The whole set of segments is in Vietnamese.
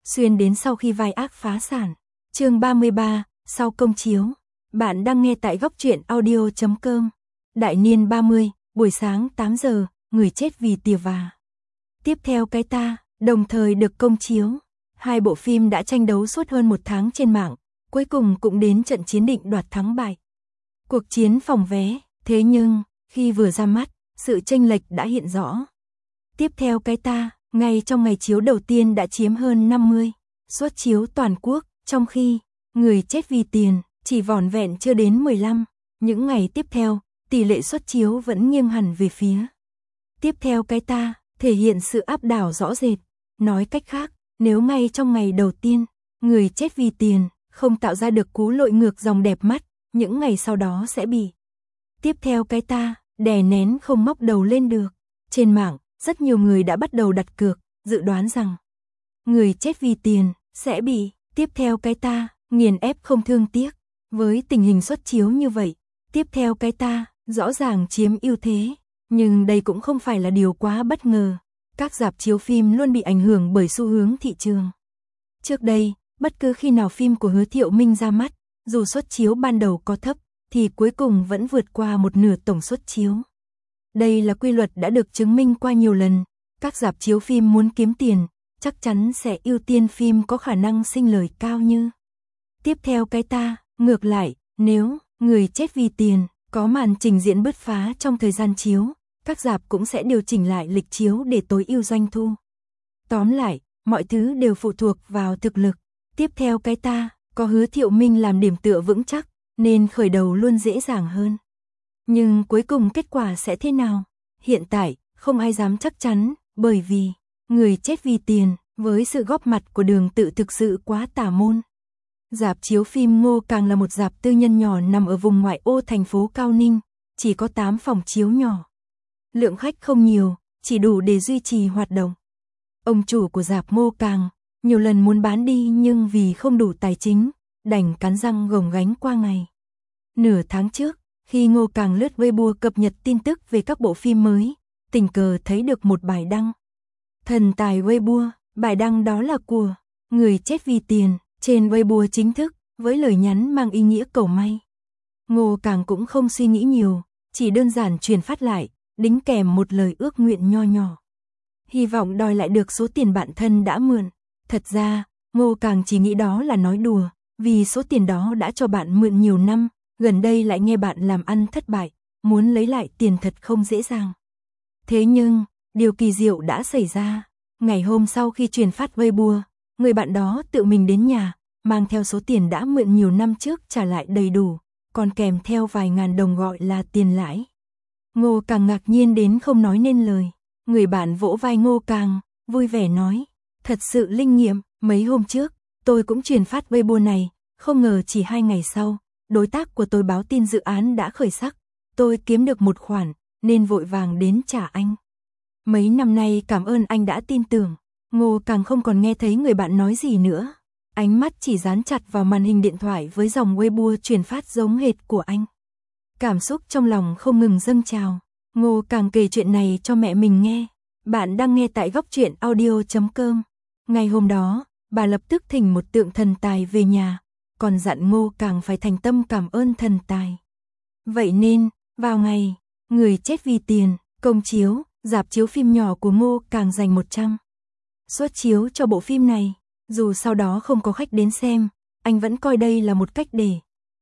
xuyên đến sau khi vai ác phá sản. Chương 33, sau công chiếu. Bạn đang nghe tại góc truyện audio.com. Đại niên 30, buổi sáng 8 giờ, người chết vì tìa và. Tiếp theo cái ta, đồng thời được công chiếu. Hai bộ phim đã tranh đấu suốt hơn một tháng trên mạng, cuối cùng cũng đến trận chiến định đoạt thắng bại. Cuộc chiến phòng vé, thế nhưng, khi vừa ra mắt, sự chênh lệch đã hiện rõ. Tiếp theo cái ta, ngay trong ngày chiếu đầu tiên đã chiếm hơn 50 suất chiếu toàn quốc, trong khi người chết vì tiền chỉ vỏn vẹn chưa đến 15. Những ngày tiếp theo, tỷ lệ suất chiếu vẫn nghiêng hẳn về phía. Tiếp theo cái ta, thể hiện sự áp đảo rõ rệt. Nói cách khác, nếu ngay trong ngày đầu tiên, người chết vì tiền không tạo ra được cú lội ngược dòng đẹp mắt, những ngày sau đó sẽ bị. Tiếp theo cái ta, đè nén không móc đầu lên được. Trên mạng, rất nhiều người đã bắt đầu đặt cược, dự đoán rằng người chết vì tiền sẽ bị. Tiếp theo cái ta, nghiền ép không thương tiếc. Với tình hình suất chiếu như vậy, tiếp theo cái ta, rõ ràng chiếm ưu thế. Nhưng đây cũng không phải là điều quá bất ngờ. Các rạp chiếu phim luôn bị ảnh hưởng bởi xu hướng thị trường. Trước đây, bất cứ khi nào phim của Hứa Thiệu Minh ra mắt, dù suất chiếu ban đầu có thấp, thì cuối cùng vẫn vượt qua một nửa tổng suất chiếu. Đây là quy luật đã được chứng minh qua nhiều lần. Các rạp chiếu phim muốn kiếm tiền, chắc chắn sẽ ưu tiên phim có khả năng sinh lời cao như. Tiếp theo cái ta, ngược lại, nếu người chết vì tiền có màn trình diễn bứt phá trong thời gian chiếu, các rạp cũng sẽ điều chỉnh lại lịch chiếu để tối ưu doanh thu. Tóm lại, mọi thứ đều phụ thuộc vào thực lực. Tiếp theo cái ta, có Hứa Thiệu Minh làm điểm tựa vững chắc, nên khởi đầu luôn dễ dàng hơn. Nhưng cuối cùng kết quả sẽ thế nào? Hiện tại, không ai dám chắc chắn, bởi vì người chết vì tiền, với sự góp mặt của Đường Tự thực sự quá tà môn. Rạp chiếu phim Ngô Càng là một rạp tư nhân nhỏ nằm ở vùng ngoại ô thành phố Cao Ninh, chỉ có 8 phòng chiếu nhỏ. Lượng khách không nhiều, chỉ đủ để duy trì hoạt động. Ông chủ của rạp Ngô Càng nhiều lần muốn bán đi nhưng vì không đủ tài chính, đành cắn răng gồng gánh qua ngày. Nửa tháng trước, khi Ngô Càng lướt Weibo cập nhật tin tức về các bộ phim mới, tình cờ thấy được một bài đăng. Thần tài Weibo, bài đăng đó là của người chết vì tiền, trên Weibo chính thức, với lời nhắn mang ý nghĩa cầu may. Ngô Càng cũng không suy nghĩ nhiều, chỉ đơn giản truyền phát lại, đính kèm một lời ước nguyện nho nhỏ. Hy vọng đòi lại được số tiền bạn thân đã mượn. Thật ra, Ngô Càng chỉ nghĩ đó là nói đùa, vì số tiền đó đã cho bạn mượn nhiều năm, gần đây lại nghe bạn làm ăn thất bại, muốn lấy lại tiền thật không dễ dàng. Thế nhưng, điều kỳ diệu đã xảy ra. Ngày hôm sau khi truyền phát Weibo, người bạn đó tự mình đến nhà, mang theo số tiền đã mượn nhiều năm trước trả lại đầy đủ, còn kèm theo vài ngàn đồng gọi là tiền lãi. Ngô Càng ngạc nhiên đến không nói nên lời. Người bạn vỗ vai Ngô Càng, vui vẻ nói, thật sự linh nghiệm, mấy hôm trước, tôi cũng truyền phát Weibo này, không ngờ chỉ 2 ngày sau, đối tác của tôi báo tin dự án đã khởi sắc, tôi kiếm được một khoản, nên vội vàng đến trả anh. Mấy năm nay cảm ơn anh đã tin tưởng. Ngô Càng không còn nghe thấy người bạn nói gì nữa, ánh mắt chỉ dán chặt vào màn hình điện thoại với dòng Weibo truyền phát giống hệt của anh. Cảm xúc trong lòng không ngừng dâng trào. Ngô Càng kể chuyện này cho mẹ mình nghe. Bạn đang nghe tại góc truyện audio.com. Ngày hôm đó, bà lập tức thỉnh một tượng thần tài về nhà, còn dặn Ngô Càng phải thành tâm cảm ơn thần tài. Vậy nên, vào ngày người chết vì tiền công chiếu, rạp chiếu phim nhỏ của Ngô Càng dành 100 suất chiếu cho bộ phim này. Dù sau đó không có khách đến xem, anh vẫn coi đây là một cách để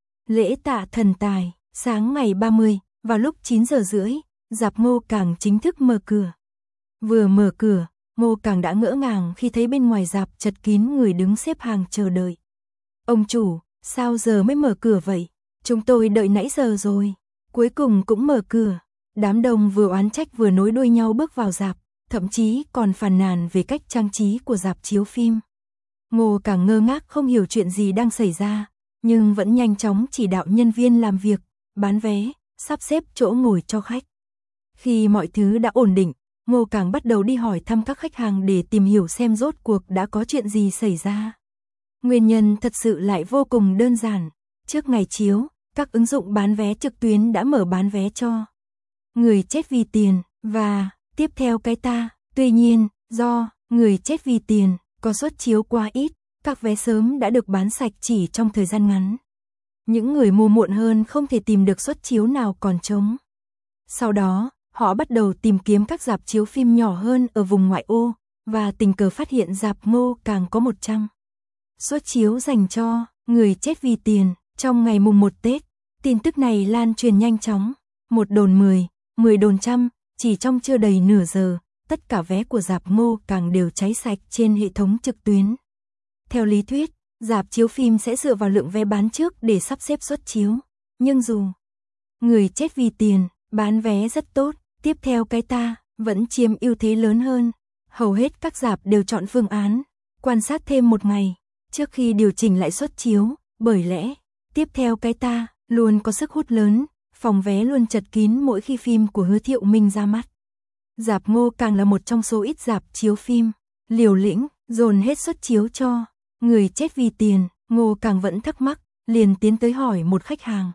lễ tạ thần tài. Sáng ngày 30, vào lúc 9 giờ rưỡi, rạp Ngô Càng chính thức mở cửa. Vừa mở cửa, Ngô Càng đã ngỡ ngàng khi thấy bên ngoài rạp chật kín người đứng xếp hàng chờ đợi. Ông chủ, sao giờ mới mở cửa vậy? Chúng tôi đợi nãy giờ rồi. Cuối cùng cũng mở cửa. Đám đông vừa oán trách vừa nối đuôi nhau bước vào rạp, thậm chí còn phàn nàn về cách trang trí của rạp chiếu phim. Ngô Càng ngơ ngác không hiểu chuyện gì đang xảy ra, nhưng vẫn nhanh chóng chỉ đạo nhân viên làm việc, bán vé, sắp xếp chỗ ngồi cho khách. Khi mọi thứ đã ổn định, Ngô Càng bắt đầu đi hỏi thăm các khách hàng để tìm hiểu xem rốt cuộc đã có chuyện gì xảy ra. Nguyên nhân thật sự lại vô cùng đơn giản. Trước ngày chiếu, các ứng dụng bán vé trực tuyến đã mở bán vé cho người chết vì tiền và tiếp theo cái ta. Tuy nhiên, do người chết vì tiền Có suất chiếu quá ít, các vé sớm đã được bán sạch chỉ trong thời gian ngắn. Những người mua muộn hơn không thể tìm được suất chiếu nào còn trống. Sau đó, họ bắt đầu tìm kiếm các rạp chiếu phim nhỏ hơn ở vùng ngoại ô, và tình cờ phát hiện rạp Ngô Càng có 100 suất chiếu dành cho người chết vì tiền. Trong ngày mùng 1 Tết, tin tức này lan truyền nhanh chóng, 1 đồn 10, 10 đồn trăm, chỉ trong chưa đầy nửa giờ, tất cả vé của rạp Ngô Càng đều cháy sạch trên hệ thống trực tuyến. Theo lý thuyết, rạp chiếu phim sẽ dựa vào lượng vé bán trước để sắp xếp suất chiếu, nhưng dù người chết vì tiền, bán vé rất tốt, tiếp theo cái ta vẫn chiếm ưu thế lớn hơn. Hầu hết các rạp đều chọn phương án quan sát thêm một ngày trước khi điều chỉnh lại suất chiếu, bởi lẽ tiếp theo cái ta luôn có sức hút lớn, phòng vé luôn chật kín mỗi khi phim của Hứa Thiệu Minh ra mắt. Rạp Ngô Càng là một trong số ít rạp chiếu phim liều lĩnh dồn hết suất chiếu cho người chết vì tiền. Ngô Càng vẫn thắc mắc, liền tiến tới hỏi một khách hàng: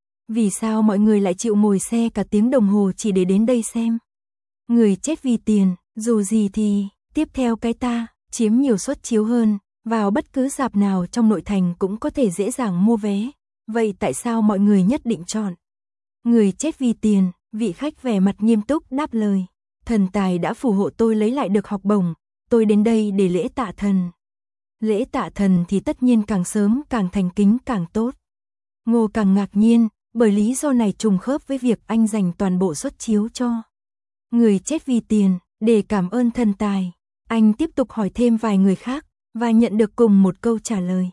vì sao mọi người lại chịu ngồi xe cả tiếng đồng hồ chỉ để đến đây xem người chết vì tiền? Dù gì thì tiếp theo cái ta chiếm nhiều suất chiếu hơn, vào bất cứ rạp nào trong nội thành cũng có thể dễ dàng mua vé. Vậy tại sao mọi người nhất định chọn người chết vì tiền? Vị khách vẻ mặt nghiêm túc đáp lời: thần tài đã phù hộ tôi lấy lại được học bổng, tôi đến đây để lễ tạ thần. Lễ tạ thần thì tất nhiên càng sớm càng thành kính càng tốt. Ngô Càng ngạc nhiên, bởi lý do này trùng khớp với việc anh dành toàn bộ suất chiếu cho người chết vì tiền để cảm ơn thần tài. Anh tiếp tục hỏi thêm vài người khác và nhận được cùng một câu trả lời: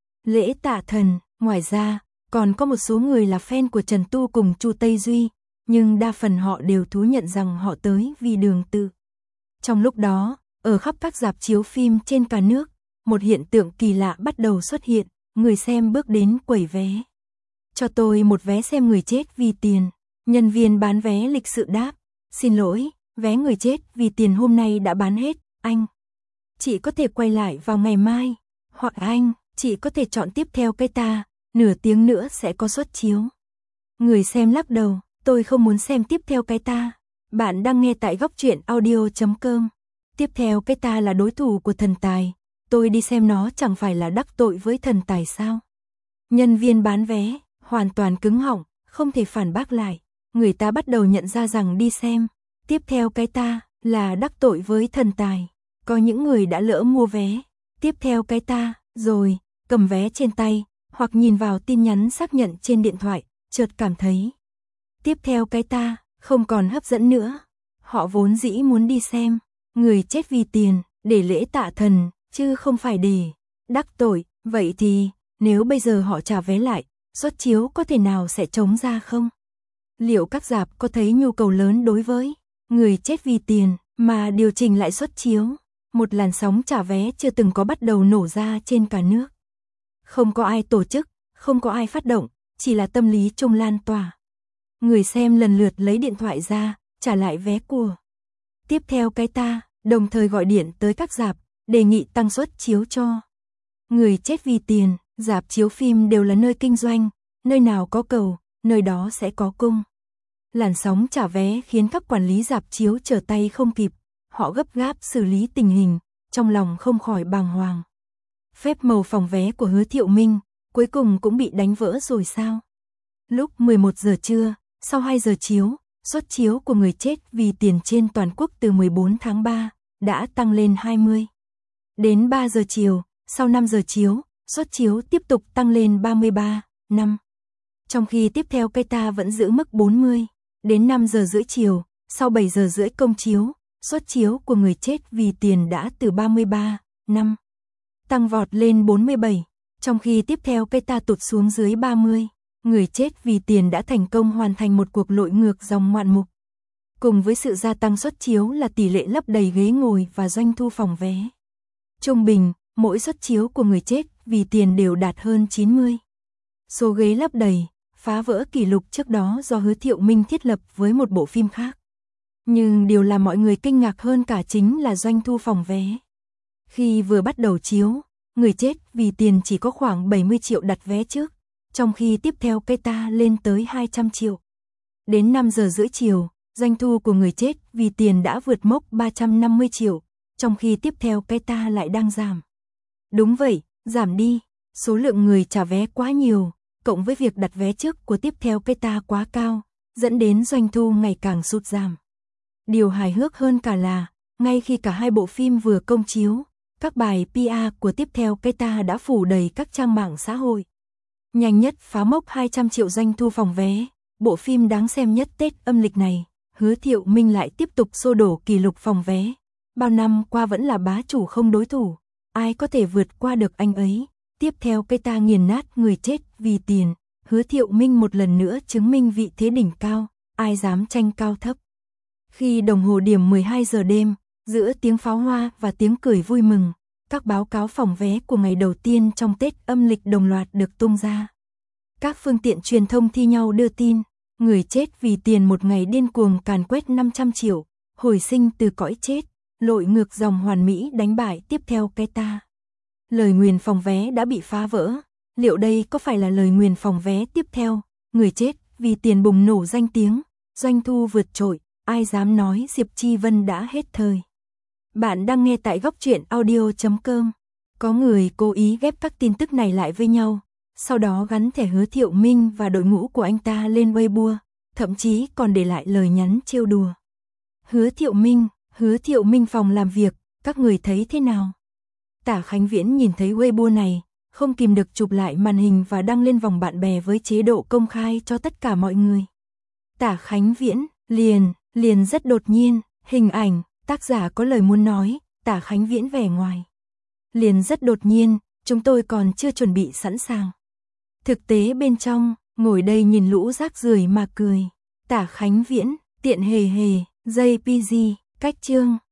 lễ tạ thần. Ngoài ra, còn có một số người là fan của Trần Tu cùng Chu Tây Duy, nhưng đa phần họ đều thú nhận rằng họ tới vì Đường Tự. Trong lúc đó, ở khắp các rạp chiếu phim trên cả nước, một hiện tượng kỳ lạ bắt đầu xuất hiện, người xem bước đến quầy vé. Cho tôi một vé xem người chết vì tiền. Nhân viên bán vé lịch sự đáp: xin lỗi, vé người chết vì tiền hôm nay đã bán hết, anh chị có thể quay lại vào ngày mai, hoặc anh chị có thể chọn tiếp theo cái ta, nửa tiếng nữa sẽ có suất chiếu. Người xem lắc đầu: tôi không muốn xem tiếp theo cái ta. Bạn đang nghe tại goctruyện.audio.com. Tiếp theo cái ta là đối thủ của thần tài, tôi đi xem nó chẳng phải là đắc tội với thần tài sao? Nhân viên bán vé hoàn toàn cứng họng, không thể phản bác lại. Người ta bắt đầu nhận ra rằng đi xem tiếp theo cái ta là đắc tội với thần tài. Có những người đã lỡ mua vé tiếp theo cái ta rồi, cầm vé trên tay hoặc nhìn vào tin nhắn xác nhận trên điện thoại, chợt cảm thấy tiếp theo cái ta không còn hấp dẫn nữa. Họ vốn dĩ muốn đi xem người chết vì tiền để lễ tạ thần, chứ không phải để đắc tội. Vậy thì nếu bây giờ họ trả vé lại, suất chiếu có thể nào sẽ trống ra không? Liệu các rạp có thấy nhu cầu lớn đối với người chết vì tiền mà điều chỉnh lại suất chiếu? Một làn sóng trả vé chưa từng có bắt đầu nổ ra trên cả nước. Không có ai tổ chức, không có ai phát động, chỉ là tâm lý chung lan tỏa. Người xem lần lượt lấy điện thoại ra, trả lại vé của tiếp theo cái ta, đồng thời gọi điện tới các rạp, đề nghị tăng suất chiếu cho người chết vì tiền. Rạp chiếu phim đều là nơi kinh doanh, nơi nào có cầu, nơi đó sẽ có cung. Làn sóng trả vé khiến các quản lý rạp chiếu trở tay không kịp, họ gấp gáp xử lý tình hình, trong lòng không khỏi bàng hoàng. Phép màu phòng vé của Hứa Thiệu Minh cuối cùng cũng bị đánh vỡ rồi sao? Lúc 11 giờ trưa, sau 2 giờ chiếu, suất chiếu của người chết vì tiền trên toàn quốc từ 14 tháng 3 đã tăng lên 20. Đến 3 giờ chiều, sau 5 giờ chiếu, suất chiếu tiếp tục tăng lên 33, 5. Trong khi tiếp theo cái ta vẫn giữ mức 40. Đến 5 giờ rưỡi chiều, sau 7 giờ rưỡi công chiếu, suất chiếu của người chết vì tiền đã từ 33, 5. tăng vọt lên 47. Trong khi tiếp theo cái ta tụt xuống dưới 30. Người chết vì tiền đã thành công hoàn thành một cuộc lội ngược dòng ngoạn mục. Cùng với sự gia tăng suất chiếu là tỷ lệ lấp đầy ghế ngồi và doanh thu phòng vé. Trung bình, mỗi suất chiếu của người chết vì tiền đều đạt hơn 90. Số ghế lấp đầy, phá vỡ kỷ lục trước đó do Hứa Thiệu Minh thiết lập với một bộ phim khác. Nhưng điều làm mọi người kinh ngạc hơn cả chính là doanh thu phòng vé. Khi vừa bắt đầu chiếu, người chết vì tiền chỉ có khoảng 70 triệu đặt vé trước, trong khi tiếp theo cái ta lên tới 200 triệu. Đến 5 giờ rưỡi chiều, doanh thu của người chết vì tiền đã vượt mốc 350 triệu, trong khi tiếp theo cái ta lại đang giảm. Đúng vậy, giảm đi, số lượng người trả vé quá nhiều, cộng với việc đặt vé trước của tiếp theo cái ta quá cao, dẫn đến doanh thu ngày càng sụt giảm. Điều hài hước hơn cả là, ngay khi cả hai bộ phim vừa công chiếu, các bài PR của tiếp theo cái ta đã phủ đầy các trang mạng xã hội. Nhanh nhất phá mốc 200 triệu doanh thu phòng vé, bộ phim đáng xem nhất Tết âm lịch này, Hứa Thiệu Minh lại tiếp tục xô đổ kỷ lục phòng vé. Bao năm qua vẫn là bá chủ không đối thủ, ai có thể vượt qua được anh ấy. Tiếp theo cái ta nghiền nát người chết vì tiền, Hứa Thiệu Minh một lần nữa chứng minh vị thế đỉnh cao, ai dám tranh cao thấp. Khi đồng hồ điểm 12 giờ đêm, giữa tiếng pháo hoa và tiếng cười vui mừng, các báo cáo phòng vé của ngày đầu tiên trong Tết âm lịch đồng loạt được tung ra. Các phương tiện truyền thông thi nhau đưa tin, người chết vì tiền một ngày điên cuồng càn quét 500 triệu, hồi sinh từ cõi chết, lội ngược dòng hoàn mỹ đánh bại tiếp theo cái ta. Lời nguyền phòng vé đã bị phá vỡ, liệu đây có phải là lời nguyền phòng vé tiếp theo? Người chết vì tiền bùng nổ danh tiếng, doanh thu vượt trội, ai dám nói Diệp Chi Vân đã hết thời. Bạn đang nghe tại góc truyện audio.com. Có người cố ý ghép các tin tức này lại với nhau, sau đó gắn thẻ Hứa Thiệu Minh và đội ngũ của anh ta lên Weibo, thậm chí còn để lại lời nhắn trêu đùa. Hứa Thiệu Minh phòng làm việc, các người thấy thế nào? Tả Khánh Viễn nhìn thấy Weibo này, không kìm được chụp lại màn hình và đăng lên vòng bạn bè với chế độ công khai cho tất cả mọi người. Tả Khánh Viễn, liền rất đột nhiên, hình ảnh, tác giả có lời muốn nói, Tả Khánh Viễn vẻ ngoài. Liền rất đột nhiên, chúng tôi còn chưa chuẩn bị sẵn sàng. Thực tế bên trong, ngồi đây nhìn lũ rác rưởi mà cười. Tả Khánh Viễn, tiện hề, JPG, cách chương.